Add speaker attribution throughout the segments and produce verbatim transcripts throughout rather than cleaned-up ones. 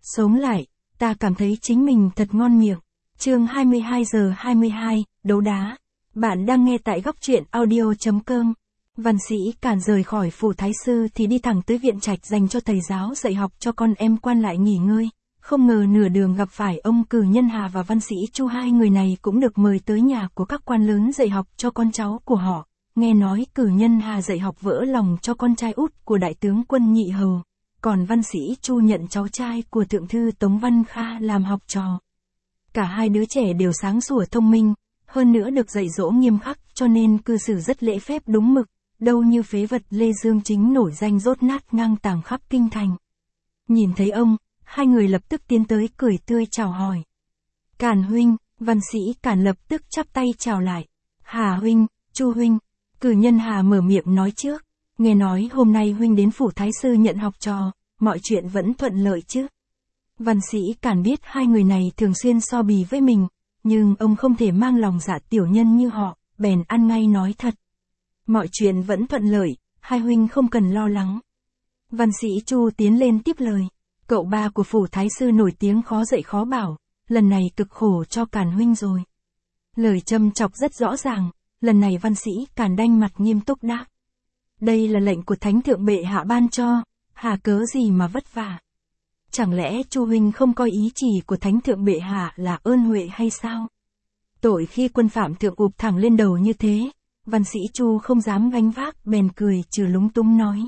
Speaker 1: Sống lại, ta cảm thấy chính mình thật ngon miệng. Chương hai mươi hai giờ hai mươi hai, đấu đá. Bạn đang nghe tại góc truyện audio.com. Văn Sĩ Càn rời khỏi phủ thái sư thì đi thẳng tới viện trạch dành cho thầy giáo dạy học cho con em quan lại nghỉ ngơi. Không ngờ nửa đường gặp phải ông Cử Nhân Hà và Văn Sĩ Chu, hai người này cũng được mời tới nhà của các quan lớn dạy học cho con cháu của họ. Nghe nói Cử Nhân Hà dạy học vỡ lòng cho con trai út của đại tướng quân Nhị Hầu, còn Văn Sĩ Chu nhận cháu trai của thượng thư Tống Văn Kha làm học trò. Cả hai đứa trẻ đều sáng sủa thông minh, hơn nữa được dạy dỗ nghiêm khắc cho nên cư xử rất lễ phép đúng mực, đâu như phế vật Lê Dương Chính nổi danh dốt nát ngang tàng khắp kinh thành. Nhìn thấy ông, hai người lập tức tiến tới cười tươi chào hỏi. Càn huynh, Văn Sĩ Càn lập tức chắp tay chào lại. Hà huynh, Chu huynh. Cử Nhân Hà mở miệng nói trước. Nghe nói hôm nay huynh đến phủ thái sư nhận học trò, mọi chuyện vẫn thuận lợi chứ? Văn Sĩ Càn biết hai người này thường xuyên so bì với mình, nhưng ông không thể mang lòng dạ tiểu nhân như họ, bèn ăn ngay nói thật. Mọi chuyện vẫn thuận lợi, hai huynh không cần lo lắng. Văn Sĩ Chu tiến lên tiếp lời. Cậu ba của phủ thái sư nổi tiếng khó dạy khó bảo, lần này cực khổ cho Càn huynh rồi. Lời châm chọc rất rõ ràng, lần này Văn Sĩ Càn đanh mặt nghiêm túc đáp. Đây là lệnh của Thánh Thượng Bệ Hạ ban cho, hà cớ gì mà vất vả. Chẳng lẽ Chu huynh không coi ý chỉ của Thánh Thượng Bệ Hạ là ơn huệ hay sao? Tội khi quân phạm thượng ụp thẳng lên đầu như thế, Văn Sĩ Chu không dám gánh vác, bèn cười trừ lúng túng nói.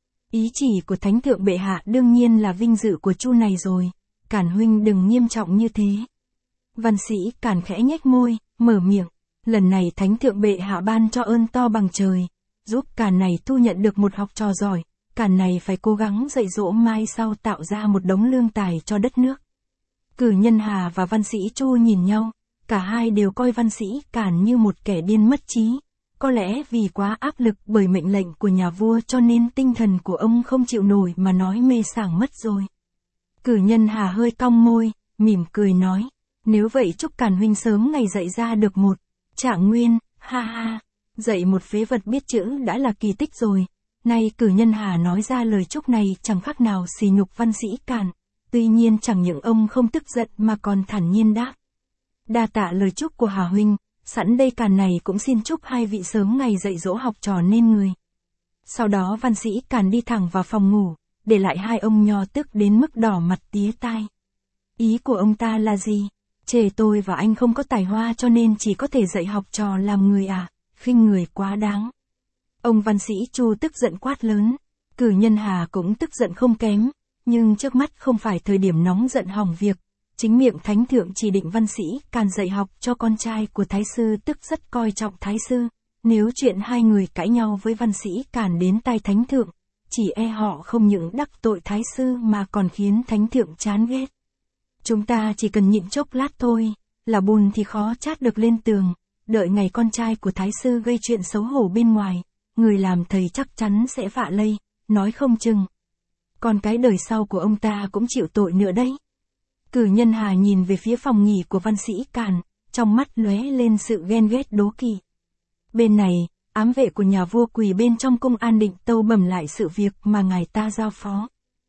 Speaker 1: Ý chỉ của Thánh Thượng Bệ Hạ đương nhiên là vinh dự của Chu này rồi, Càn huynh đừng nghiêm trọng như thế. Văn Sĩ Càn khẽ nhếch môi, mở miệng, lần này Thánh Thượng Bệ Hạ ban cho ơn to bằng trời, giúp Càn này thu nhận được một học trò giỏi, Càn này phải cố gắng dạy dỗ mai sau tạo ra một đống lương tài cho đất nước. Cử Nhân Hà và Văn Sĩ Chu nhìn nhau, cả hai đều coi Văn Sĩ Càn như một kẻ điên mất trí. Có lẽ vì quá áp lực bởi mệnh lệnh của nhà vua cho nên tinh thần của ông không chịu nổi mà nói mê sảng mất rồi. Cử Nhân Hà hơi cong môi, mỉm cười nói, nếu vậy chúc Càn huynh sớm ngày dạy ra được một Trạng Nguyên, ha ha, dạy một phế vật biết chữ đã là kỳ tích rồi. Nay Cử Nhân Hà nói ra lời chúc này chẳng khác nào sỉ nhục Văn Sĩ Càn, tuy nhiên chẳng những ông không tức giận mà còn thản nhiên đáp. Đa tạ lời chúc của Hà huynh. Sẵn đây Càn này cũng xin chúc hai vị sớm ngày dạy dỗ học trò nên người. Sau đó Văn Sĩ Càn đi thẳng vào phòng ngủ, để lại hai ông nho tức đến mức đỏ mặt tía tai. Ý của ông ta là gì? Chê tôi và anh không có tài hoa cho nên chỉ có thể dạy học trò làm người à, khinh người quá đáng. Ông Văn Sĩ Chu tức giận quát lớn, Cử Nhân Hà cũng tức giận không kém, nhưng trước mắt không phải thời điểm nóng giận hỏng việc. Chính miệng Thánh Thượng chỉ định Văn Sĩ Càn dạy học cho con trai của Thái sư tức rất coi trọng Thái sư, nếu chuyện hai người cãi nhau với Văn Sĩ Càn đến tai Thánh Thượng, chỉ e họ không những đắc tội Thái sư mà còn khiến Thánh Thượng chán ghét. Chúng ta chỉ cần nhịn chốc lát thôi, là bùn thì khó chát được lên tường, đợi ngày con trai của Thái sư gây chuyện xấu hổ bên ngoài, người làm thầy chắc chắn sẽ vạ lây, nói không chừng. Còn cái đời sau của ông ta cũng chịu tội nữa đấy. Cử Nhân Hà nhìn về phía phòng nghỉ của Văn Sĩ Càn, trong mắt lóe lên sự ghen ghét đố kỵ. Bên này, ám vệ của nhà vua quỳ bên trong cung An Định tâu bẩm lại sự việc mà ngài ta giao phó.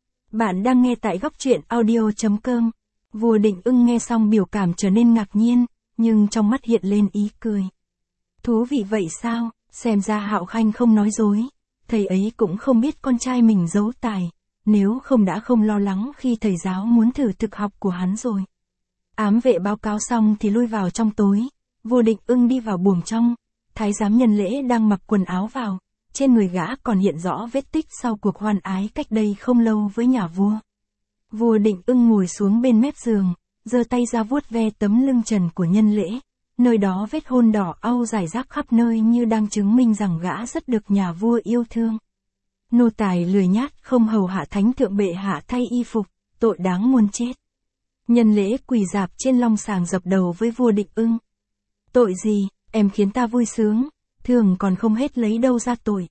Speaker 1: Bạn đang nghe tại góc truyện audio.com. Vua Định Ưng nghe xong biểu cảm trở nên ngạc nhiên, nhưng trong mắt hiện lên ý cười. Thú vị vậy sao, xem ra Hạo Khanh không nói dối, thầy ấy cũng không biết con trai mình giấu tài. Nếu không đã không lo lắng khi thầy giáo muốn thử thực học của hắn rồi. Ám vệ báo cáo xong thì lui vào trong tối. Vua Định Ưng đi vào buồng trong. Thái giám Nhân Lễ đang mặc quần áo vào. Trên người gã còn hiện rõ vết tích sau cuộc hoan ái cách đây không lâu với nhà vua. Vua Định Ưng ngồi xuống bên mép giường, giơ tay ra vuốt ve tấm lưng trần của Nhân Lễ. Nơi đó vết hôn đỏ au rải rác khắp nơi như đang chứng minh rằng gã rất được nhà vua yêu thương. Nô tài lười nhát không hầu hạ Thánh Thượng Bệ Hạ thay y phục, tội đáng muôn chết. Nhân Lễ quỳ rạp trên long sàng dập đầu với vua Định Ưng. Tội gì, em khiến ta vui sướng, thường còn không hết lấy đâu ra tội.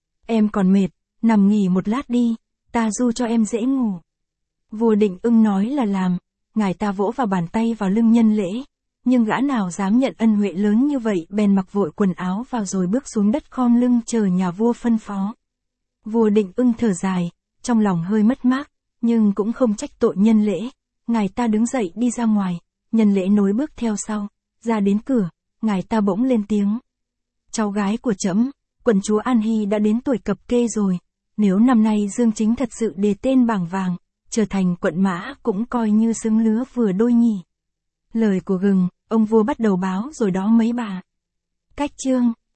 Speaker 1: Em còn mệt, nằm nghỉ một lát đi, ta du cho em dễ ngủ. Vua Định Ưng nói là làm, ngài ta vỗ vào bàn tay vào lưng Nhân Lễ, nhưng gã nào dám nhận ân huệ lớn như vậy bèn mặc vội quần áo vào rồi bước xuống đất khom lưng chờ nhà vua phân phó. Vua Định Ưng thở dài, trong lòng hơi mất mát, nhưng cũng không trách tội nhân lễ. Ngài ta đứng dậy đi ra ngoài, nhân lễ nối bước theo sau, ra đến cửa, ngài ta bỗng lên tiếng. Cháu gái của trẫm, quận chúa An Hy đã đến tuổi cập kê rồi, nếu năm nay Dương Chính thật sự đề tên bảng vàng, trở thành quận mã cũng coi như xứng lứa vừa đôi nhỉ. Lời của gừng, ông vua bắt đầu báo rồi đó mấy bà. Cách chương